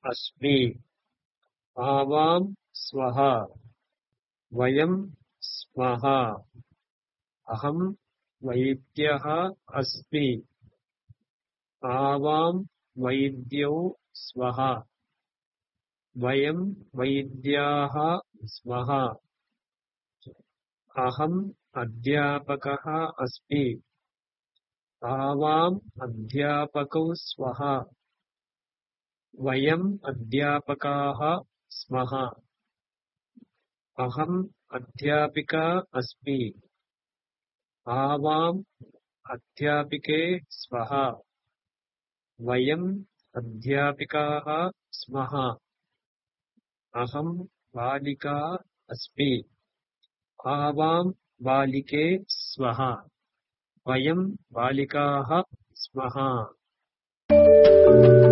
अस्मि। आवां स्वः। वयं स्मः। अहं वैद्यः अस्मि। आवां वैद्यौ स्वः। वयं वैद्याः स्मः। अहम् अध्यापकः अस्मि। आवाम् अध्यापकौ स्वः। वयम् अध्यापकाः स्मः। अहम् अध्यापिका अस्मि। आवाम् अध्यापिके स्वः। वयम् अध्यापिकाः स्मः। अहम् बालिका अस्मि। आवाम् बालिके स्वः। वयम् बालिकाः स्मः।